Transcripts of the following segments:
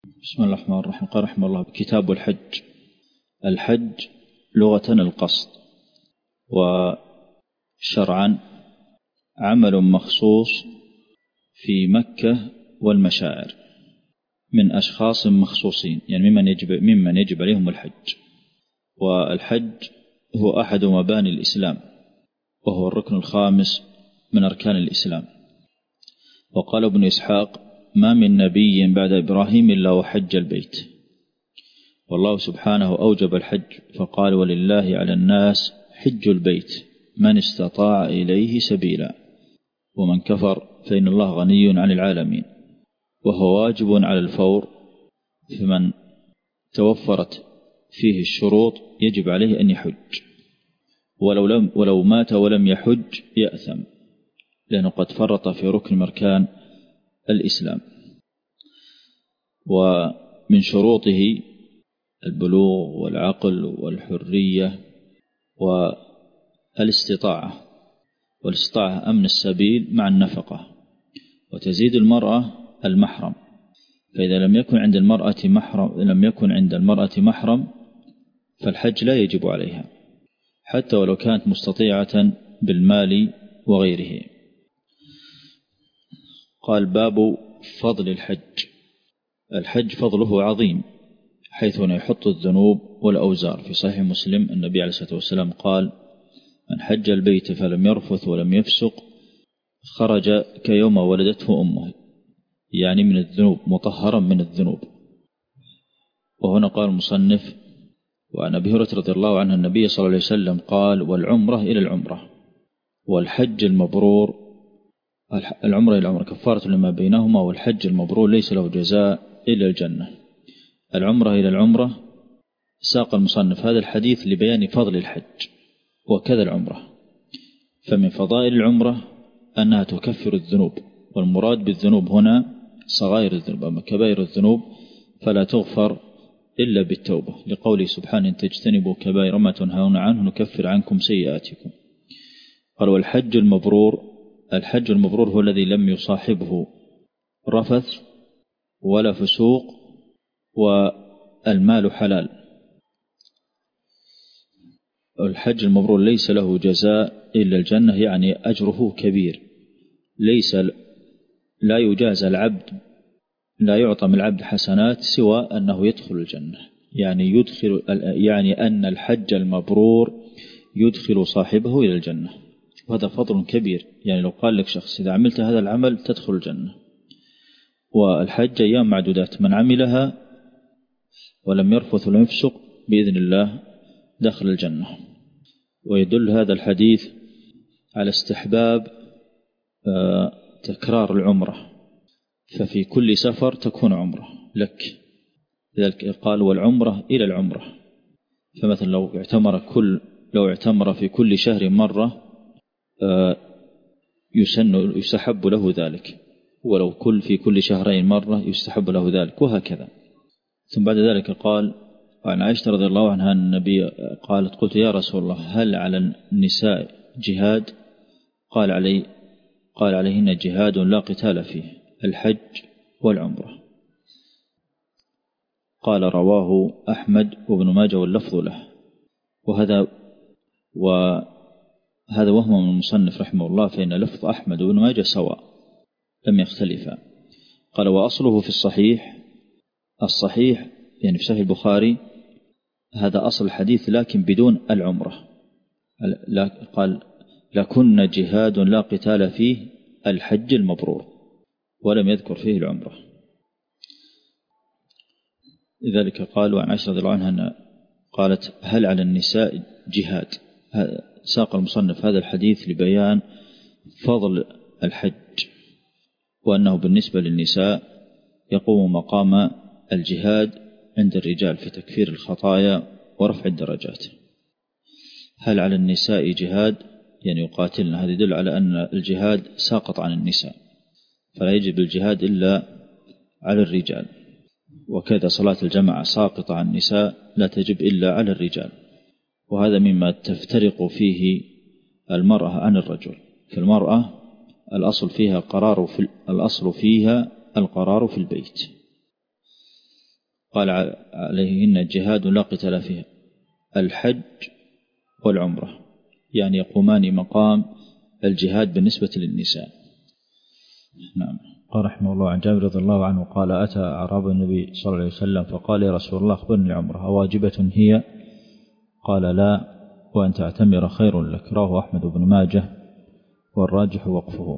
بسم الله الرحمن الرحيم. قال رحمه الله كتاب الحج. الحج لغة القصد، وشرعا عمل مخصوص في مكة والمشاعر من أشخاص مخصوصين، يعني ممن يجب عليهم الحج. والحج هو أحد مباني الإسلام، وهو الركن الخامس من أركان الإسلام. وقال ابن إسحاق: ما من نبي بعد إبراهيم إلا وحج البيت. والله سبحانه أوجب الحج فقال: ولله على الناس حج البيت من استطاع إليه سبيلا، ومن كفر فإن الله غني عن العالمين. وهو واجب على الفور، فمن توفرت فيه الشروط يجب عليه أن يحج، ولو مات ولم يحج يأثم، لأنه قد فرط في ركن من أركان الإسلام. ومن شروطه البلوغ والعقل والحرية والاستطاعة أمن السبيل مع النفقة. وتزيد المرأة المحرم، فإذا لم يكن عند المرأة محرم فالحج لا يجب عليها، حتى ولو كانت مستطيعة بالمال وغيره. قال: باب فضل الحج. الحج فضله عظيم، حيث يحط الذنوب والأوزار. في صحيح مسلم النبي عليه الصلاة والسلام قال: من حج البيت فلم يرفث ولم يفسق خرج كيوم ولدته أمه، يعني من الذنوب، مطهرا من الذنوب. وهنا قال المصنف: وعن أبي هريرة رضي الله عنه النبي صلى الله عليه وسلم قال: والعمرة إلى العمرة والحج المبرور، العمرة إلى العمرة كفارة لما بينهما، والحج المبرور ليس له جزاء إلا الجنة. العمرة إلى العمرة. ساق المصنف هذا الحديث لبيان فضل الحج، وكذا العمرة. فمن فضائل العمرة أنها تكفر الذنوب، والمراد بالذنوب هنا صغائر الذنوب، أما كبائر الذنوب فلا تغفر إلا بالتوبة، لقوله سبحانه: إن تجتنبوا كبائر ما تنهون عنه نكفر عنكم سيئاتكم. قال: والحج المبرور. الحج المبرور هو الذي لم يصاحبه رفث ولا فسوق والمال حلال. الحج المبرور ليس له جزاء إلا الجنة، يعني أجره كبير، لا يجازى العبد، لا يعطى من العبد حسنات سوى أنه يدخل الجنة، يعني أن الحج المبرور يدخل صاحبه إلى الجنة، وهذا فضل كبير. يعني لو قال لك شخص: إذا عملت هذا العمل تدخل الجنة. والحج أيام معدودات، من عملها ولم يرفث ولم يفسق بإذن الله دخل الجنة. ويدل هذا الحديث على استحباب تكرار العمرة، ففي كل سفر تكون عمرة لك. لذلك قال: والعمرة إلى العمرة. فمثلا لو اعتمر في كل شهر مرة يستحب له ذلك، ولو في كل شهرين مرة يستحب له ذلك، وهكذا. ثم بعد ذلك قال: وعن عائشة رضي الله عنها النبي قالت: قلت يا رسول الله هل على النساء جهاد؟ قال عليهن جهاد لا قتال فيه، الحج والعمرة. قال: رواه أحمد وابن ماجه واللفظ له. وهذا وهم من المصنف رحمه الله، فإن لفظ أحمد وابن ماجه سواء لم يختلفا. قال: وأصله في الصحيح يعني في صحيح البخاري، هذا أصل الحديث لكن بدون العمرة. قال: لكن جهاد لا قتال فيه الحج المبرور، ولم يذكر فيه العمرة. لذلك قال: وعن عائشة رضي الله عنها قالت: هل على النساء جهاد؟ ساق المصنف هذا الحديث لبيان فضل الحج، وأنه بالنسبة للنساء يقوم مقام الجهاد عند الرجال في تكفير الخطايا ورفع الدرجات. هل على النساء جهاد؟ يعني يقاتلن. هذا يدل على أن الجهاد ساقط عن النساء، فلا يجب الجهاد إلا على الرجال. وكذا صلاة الجماعة ساقطة عن النساء، لا تجب إلا على الرجال. وهذا مما تفترق فيه المرأة عن الرجل. في المرأة الأصل فيها القرار في البيت، قال عليهن جهاد لا قتال فيها: الحج والعمرة، يعني يقومان مقام الجهاد بالنسبة للنساء. نعم. قال رحمه الله عن جابر رضي الله عنه قال: أتى أعرابي النبي صلى الله عليه وسلم فقال: يا رسول الله أخبرني العمرة أواجبة هي؟ قال: لا، وأن تعتمر خير لك. رواه أحمد بن ماجه والراجح وقفه.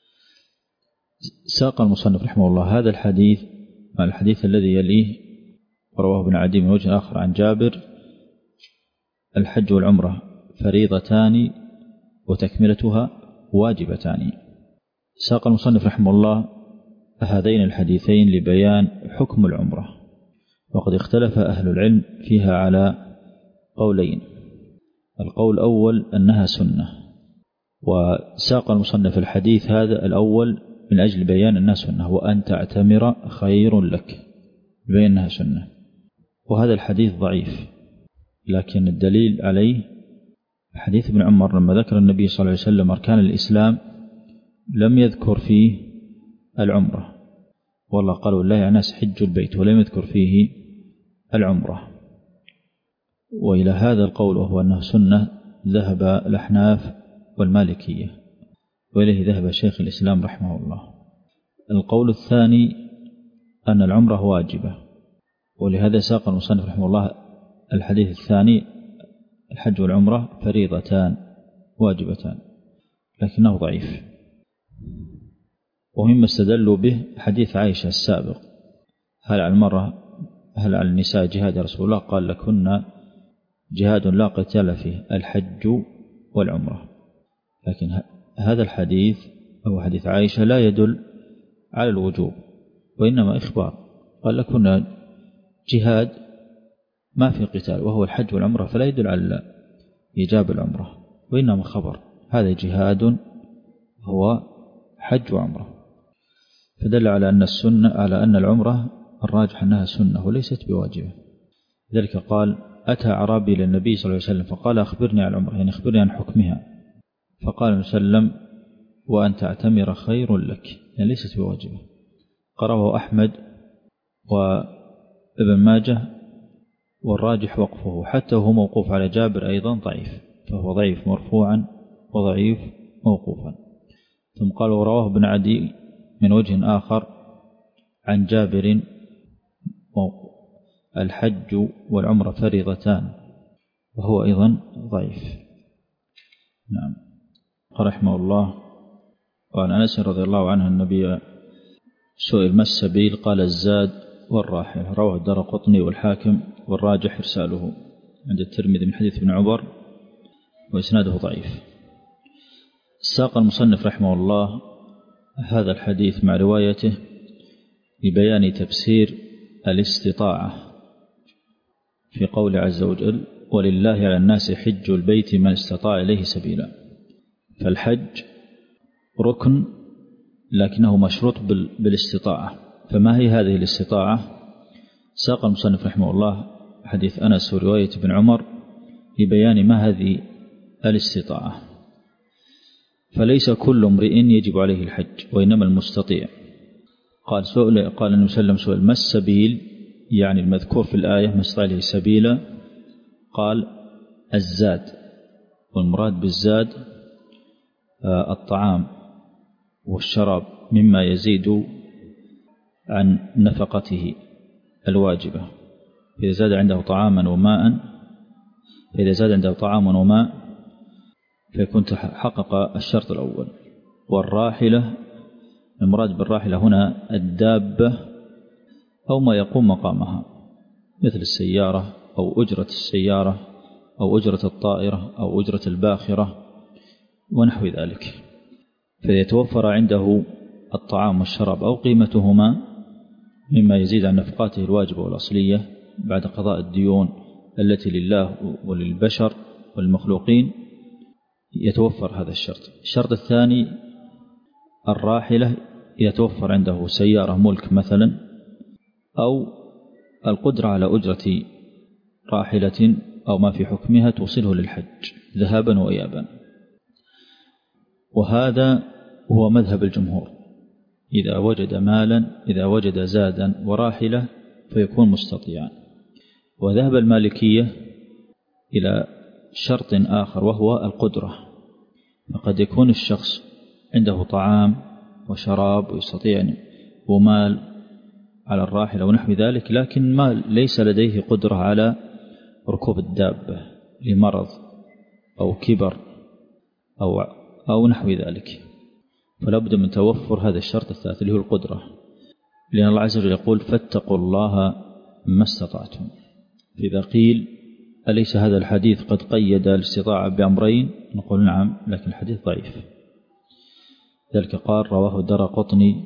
ساق المصنف رحمه الله هذا الحديث مع الحديث الذي يليه ورواه ابن عدي من وجه آخر عن جابر: الحج والعمرة فريضتان وتكملتها واجبتان. ساق المصنف رحمه الله هذين الحديثين لبيان حكم العمرة، وقد اختلف أهل العلم فيها على قولين. القول الأول أنها سنة، وساق المصنف الحديث هذا الأول من أجل بيان أنها سنة، وأن تعتمر خير لك، بيان أنها سنة. وهذا الحديث ضعيف، لكن الدليل عليه حديث ابن عمر لما ذكر النبي صلى الله عليه وسلم أركان الإسلام لم يذكر فيه العمرة، والله قالوا لا يا ناس حج البيت، ولم يذكر فيه العمرة. وإلى هذا القول وهو أنه سنة ذهب الأحناف والمالكية، وإليه ذهب شيخ الإسلام رحمه الله. القول الثاني أن العمرة واجبة، ولهذا ساق المصنف رحمه الله الحديث الثاني: الحج والعمرة فريضتان واجبتان، لكنه ضعيف. ومما استدلوا به حديث عائشة السابق: هل على النساء جهاد يا رسول الله؟ قال: لكن جهاد لا قتال فيه، الحج والعمرة. لكن هذا الحديث أو حديث عائشة لا يدل على الوجوب، وإنما إخبار. قال: لكن جهاد ما في قتال وهو الحج والعمرة، فلا يدل على إيجاب العمرة، وإنما خبر هذا جهاد هو حج وعمرة، فدل على أن السنة على أن العمرة الراجح أنها سنة وليست بواجبة. ذلك قال: أتى أعرابي للنبي صلى الله عليه وسلم فقال: أخبرني عن العمرة، يعني أخبرني عن حكمها. فقال النبي صلى الله عليه وسلم: وأن تعتمر خير لك، يعني ليست بواجبة. قرأه أحمد وابن ماجه والراجح وقفه، حتى هو موقوف على جابر أيضا ضعيف، فهو ضعيف مرفوعا وضعيف موقوفا. ثم قال: ورواه ابن عدي من وجه آخر عن جابر: الحج والعمرة فريضتان، وهو أيضا ضعيف. نعم. قال رحمه الله: وعن أنس رضي الله عنه النبي سئل: ما السبيل؟ قال: الزاد والراحل. رواه الدارقطني والحاكم، والراجح إرساله عند الترمذي من حديث ابن عمر، وإسناده ضعيف. ساق المصنف رحمه الله هذا الحديث مع روايته لبيان تفسير الاستطاعة في قول عز وجل: ولله على الناس حج البيت من استطاع إليه سبيلا. فالحج ركن لكنه مشروط بالاستطاعة. فما هي هذه الاستطاعة؟ ساق المصنف رحمه الله حديث أنس ورواية ابن عمر لبيان ما هذه الاستطاعة. فليس كل امرئ يجب عليه الحج، وإنما المستطيع. قال النبي صلى الله عليه وسلم: سئل: ما السبيل؟ يعني المذكور في الآية ما استطاع إليه سبيلا. قال: الزاد، والمراد بالزاد الطعام والشراب مما يزيد عن نفقته الواجبة. إذا زاد عنده طعاما وماء، فإذا زاد عنده طعام وماء فيكون حقق الشرط الأول. والراحلة، المراد بالراحلة هنا الدابة أو ما يقوم مقامها، مثل السيارة أو أجرة السيارة أو أجرة الطائرة أو أجرة الباخرة ونحو ذلك. فيتوفر عنده الطعام والشراب أو قيمتهما مما يزيد عن نفقاته الواجبة والأصلية بعد قضاء الديون التي لله وللبشر والمخلوقين، يتوفر هذا الشرط. الشرط الثاني: الراحلة، يتوفر عنده سيارة ملك مثلا، أو القدرة على أجرة راحلة أو ما في حكمها توصله للحج ذهابا وإيابا. وهذا هو مذهب الجمهور: إذا وجد مالا، إذا وجد زادا وراحلة فيكون مستطيعا. وذهب المالكية إلى شرط آخر وهو القدرة، فقد يكون الشخص عنده طعام وشراب ويستطيع ومال على الراحلة ونحو ذلك، لكن ما ليس لديه قدرة على ركوب الدابة لمرض أو كبر أو نحو ذلك، فلا بد من توفر هذا الشرط الثالث اللي هو القدرة، لأن الله عز وجل يقول فاتقوا الله ما استطعتم. إذا قيل أليس هذا الحديث قد قيد الاستطاعة بأمرين؟ نقول نعم، لكن الحديث ضعيف. ذلك قال رواه الدارقطني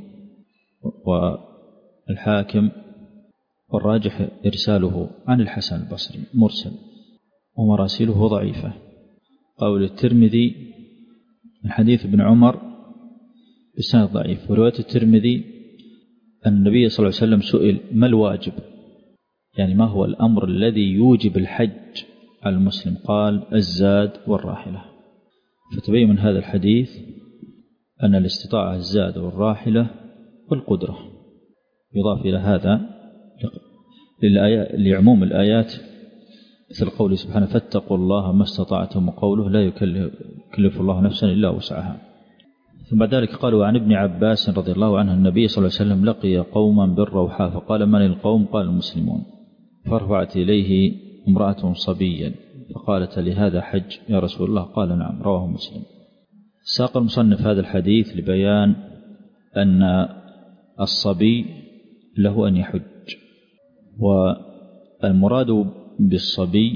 والحاكم، والراجح إرساله عن الحسن البصري مرسل، ومراسله ضعيفة. قول الترمذي من حديث ابن عمر بسند ضعيف. ورواية الترمذي أن النبي صلى الله عليه وسلم سئل ما الواجب، يعني ما هو الأمر الذي يوجب الحج على المسلم؟ قال الزاد والراحلة. فتبين من هذا الحديث أن الاستطاعة الزاد والراحلة والقدرة. يضاف إلى هذا لعموم الآيات مثل قوله سبحانه فاتقوا الله ما استطعتم، وقوله لا يكلف الله نفسا إلا وسعها. ثم بعد ذلك قالوا عن ابن عباس رضي الله عنه النبي صلى الله عليه وسلم لقي قوما بالروحاء فقال من القوم؟ قال المسلمون. فرفعت إليه امرأة صبيا فقالت لهذا حج يا رسول الله؟ قال نعم. رواه مسلم. ساق المصنف هذا الحديث لبيان أن الصبي له أن يحج، والمراد بالصبي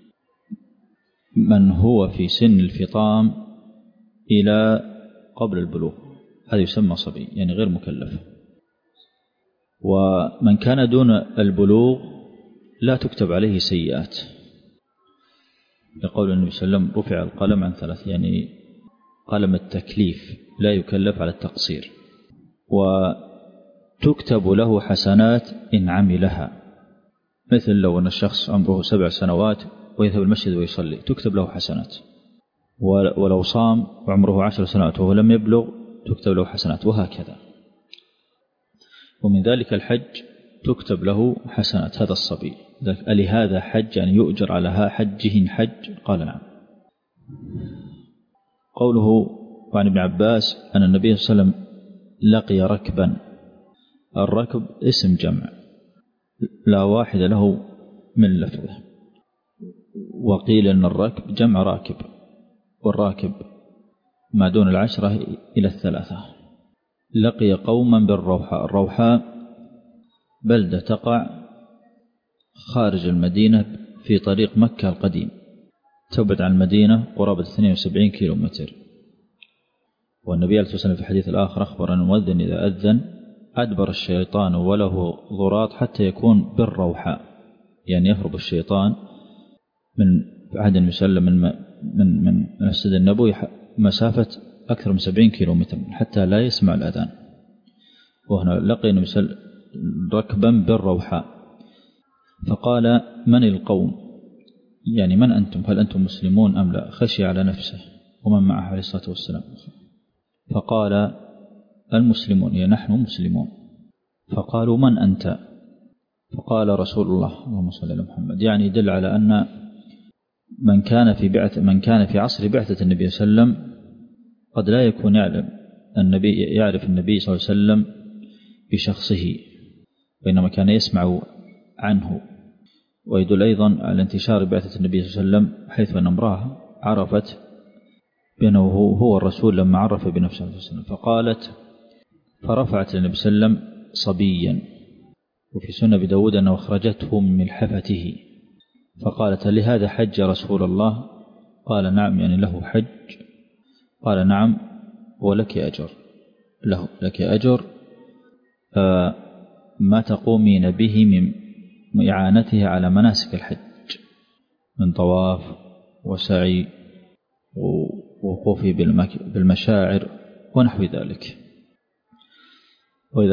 من هو في سن الفطام إلى قبل البلوغ، هذا يسمى صبي، يعني غير مكلف. ومن كان دون البلوغ لا تكتب عليه سيئات، لقول النبي صلى الله عليه وسلم رفع القلم عن ثلاث، يعني قلم التكليف لا يكلف على التقصير. وتكتب له حسنات إن عملها، مثل لو أن الشخص عمره 7 سنوات ويذهب المسجد ويصلي تكتب له حسنات، ولو صام وعمره 10 سنوات وهو لم يبلغ تكتب له حسنات، وهكذا. ومن ذلك الحج تكتب له حسنات هذا الصبي. ألهذا حج، يعني يؤجر على حجه حج؟ قال نعم. قوله عن ابن عباس أن النبي صلى الله عليه وسلم لقي ركبا، الركب اسم جمع لا واحد له من لفظه، وقيل أن الركب جمع راكب، والراكب ما دون 10 إلى 3. لقي قوما بالروحاء. الروحاء بلدة تقع خارج المدينة في طريق مكة القديم، تبعد عن المدينة قرابة 72 كيلومتر. والنبي عليه الصلاة والسلام في الحديث الآخر أخبر أن المؤذن إذا أذن أدبر الشيطان وله ضراط حتى يكون بالروحاء، يعني يهرب الشيطان من عهد النبي صلى الله عليه وسلم من المسجد النبوي مسافة أكثر من 70 كيلومتر حتى لا يسمع الأذان. وهنا لقي النبي صلى الله عليه وسلم ركبا بالروحاء فقال من القوم، يعني من أنتم؟ هل أنتم مسلمون أم لا؟ خشي على نفسه ومن معه عليه الصلاة والسلام. فقال المسلمون، يعني نحن مسلمون. فقالوا من أنت؟ فقال رسول الله اللهم صل على محمد، يعني يدل على أن من كان في عصر بعثة النبي صلى الله عليه وسلم قد لا يكون يعرف النبي صلى الله عليه وسلم بشخصه، وإنما كان يسمع عنه. ويدل أيضا على انتشار بعثة النبي صلى الله عليه وسلم حيث أن امرأة عرفت بأنه هو الرسول لما عرف بنفسه صلى الله عليه وسلم، فقالت فرفعت للنبي صلى الله عليه وسلم صبيا. وفي سنة بداود أنه أخرجته من ملحفته فقالت لهذا حج رسول الله؟ قال نعم، يعني له حج. قال نعم ولك أجر، لك أجر ما تقومين به من إعانته على مناسك الحج من طواف وسعي ووقوف بالمشاعر ونحو ذلك. وإذا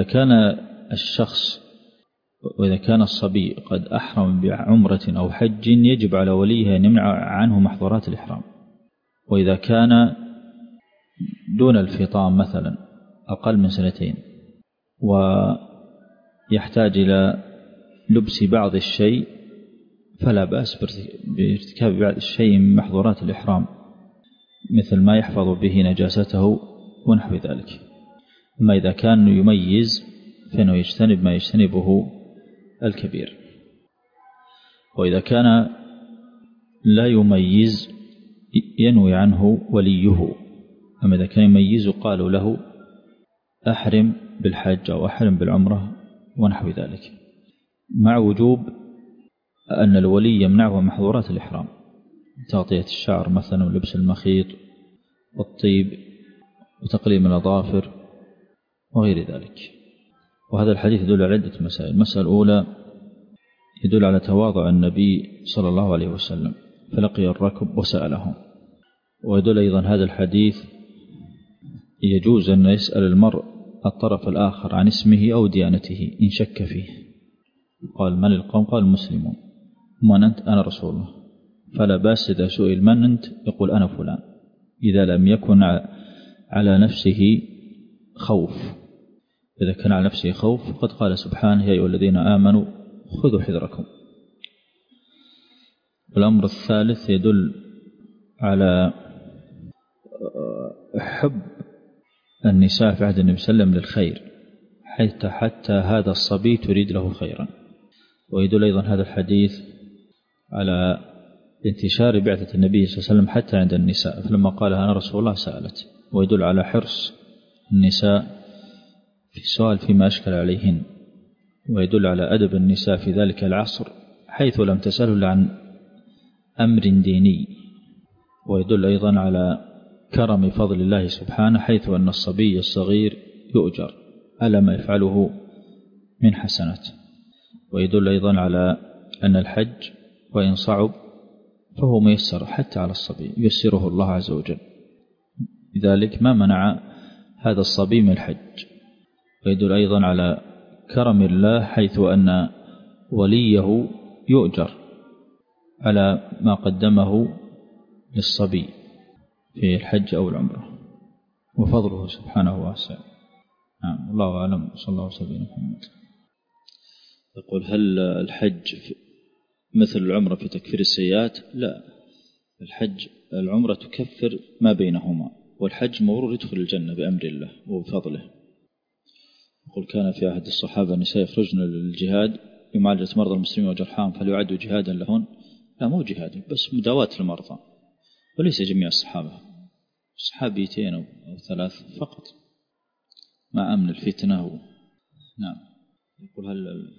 كان الصبي قد أحرم بعمرة أو حج يجب على وليه أن يمنع عنه محظورات الإحرام. وإذا كان دون الفطام مثلا أقل من 2 سنين ويحتاج إلى لبس بعض الشيء فلا بأس بارتكاب بعض الشيء من محظورات الإحرام، مثل ما يحفظ به نجاسته ونحو ذلك. أما إذا كان يميز فإنه يجتنب ما يجتنبه الكبير. وإذا كان لا يميز ينوي عنه وليه. أما إذا كان يميز قالوا له أحرم بالحج أو أحرم بالعمرة ونحو ذلك، مع وجوب أن الولي يمنعه محظورات الإحرام، تغطية الشعر مثلا ولبس المخيط والطيب وتقليم الأظافر وغير ذلك. وهذا الحديث يدل على عدة مسائل. المسألة الأولى يدل على تواضع النبي صلى الله عليه وسلم فلقي الركب وسألهم. ويدل أيضا هذا الحديث يجوز أن يسأل المرء الطرف الآخر عن اسمه أو ديانته إن شك فيه. قال من القوم؟ قال المسلمون. من أنت؟ أنا رسول الله. فلا بأس إذا سئل من أنت يقول أنا فلان، إذا لم يكن على نفسه خوف. إذا كان على نفسه خوف فقد قال سبحانه يا أيها الذين آمنوا خذوا حذركم. الأمر الثالث يدل على حب النساء في عهد النبي صلى الله عليه وسلم للخير، حتى هذا الصبي تريد له خيرا. ويدل أيضا هذا الحديث على انتشار بعثة النبي صلى الله عليه وسلم حتى عند النساء، فلما قال أنا رسول الله سألت. ويدل على حرص النساء في السؤال فيما أشكل عليهن. ويدل على أدب النساء في ذلك العصر حيث لم تسأله إلا عن أمر ديني. ويدل أيضا على كرم فضل الله سبحانه حيث أن الصبي الصغير يؤجر على ما يفعله من حسنات. ويدل أيضا على أن الحج وإن صعب فهو ميسر حتى على الصبي، يسره الله عز وجل، لذلك ما منع هذا الصبي من الحج. ويدل أيضا على كرم الله حيث أن وليه يؤجر على ما قدمه للصبي في الحج أو العمرة، وفضله سبحانه واسع. نعم، الله أعلم. صلى الله عليه وسلم. محمد يقول هل الحج مثل العمرة في تكفير السيئات؟ لا، العمرة تكفر ما بينهما، والحج مرور يدخل الجنة بأمر الله وبفضله. يقول كان في عهد الصحابة النساء يخرجن للجهاد لمعالجة مرضى المسلمين وجرحاهم، فهل يعد جهادا لهن؟ لا، مو جهاد، بس مداواة المرضى، وليس جميع الصحابة، صحابيتين أو 3 فقط مع أمن الفتنة. نعم. يقول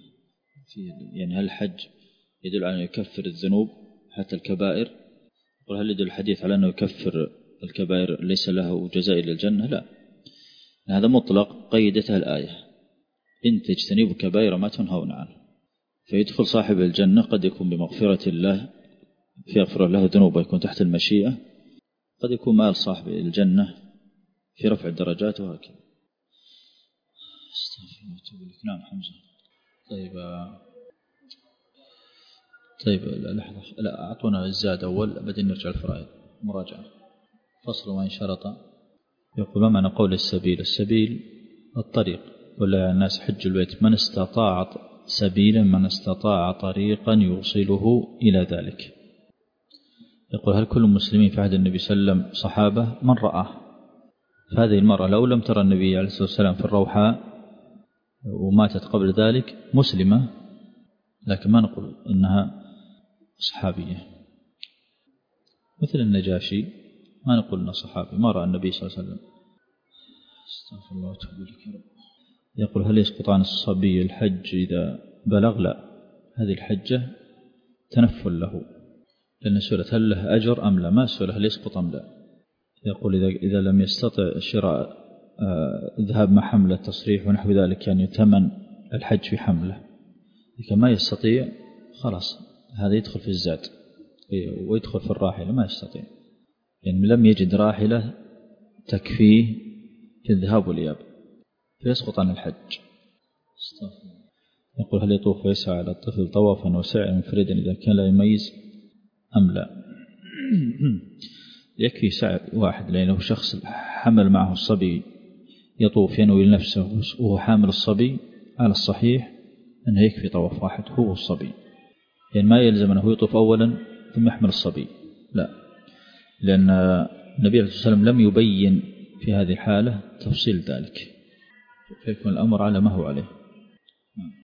هل الحج يدل على أنه يكفر الذنوب حتى الكبائر؟ يقول هل يدل الحديث على أنه يكفر الكبائر ليس له جزاء إلى الجنة؟ لا، هذا مطلق قيدتها الآية إن تجتنبوا كبائر ما تنهون عنه. فيدخل صاحب الجنة قد يكون بمغفرة الله فيغفر له ذنوبه يكون تحت المشيئة، قد يكون مال صاحب الجنة في رفع الدرجات وهكذا. نعم حمزة. طيب لحظة، لا أعطونا الزاد أول بعدين نرجع الفرائض مراجعة. فصل وإن شرط. يقول ما معنى قول السبيل الطريق، ولا يعني الناس حج البيت من استطاع سبيلا، من استطاع طريقا يوصله إلى ذلك. يقول هل كل المسلمين في عهد النبي صلى الله عليه وسلم صحابة؟ من رآه. فهذه المرأة لو لم ترى النبي عليه الصلاة والسلام في الروحاء وماتت قبل ذلك مسلمة، لكن ما نقول إنها صحابية. مثل النجاشي ما نقول إنه صحابي، ما رأى النبي صلى الله عليه وسلم. استغفر الله واتوب إليك. يقول هل يسقط عن الصبي الحج إذا بلغ؟ لا، هذه الحجة تنفل له، لأن سؤال هل له أجر أم لا، ما سؤال هل يسقط أم لا. يقول إذا لم يستطع شراء ذهاب مع حملة تصريح ونحو ذلك، يعني ثمن الحج في حمله، إذا ما يستطيع خلاص هذا يدخل في الزاد ويدخل في الراحلة، ما يستطيع يعني لم يجد راحلة تكفيه في الذهاب والإياب فيسقط عن الحج. يقول هل يطوف ويسعى على الطفل طوافا وسعيا منفردا إذا كان لا يميز أم لا؟ يكفي سعي واحد، لأنه شخص حمل معه الصبي يطوف ينوي لنفسه وهو حامل الصبي على الصحيح أنه يكفي طواف واحد هو الصبي، يعني ما يلزم أنه يطوف أولا ثم يحمل الصبي، لا، لأن النبي عليه الصلاة والسلام لم يبين في هذه الحالة تفصيل ذلك، فيكون الأمر على ما هو عليه.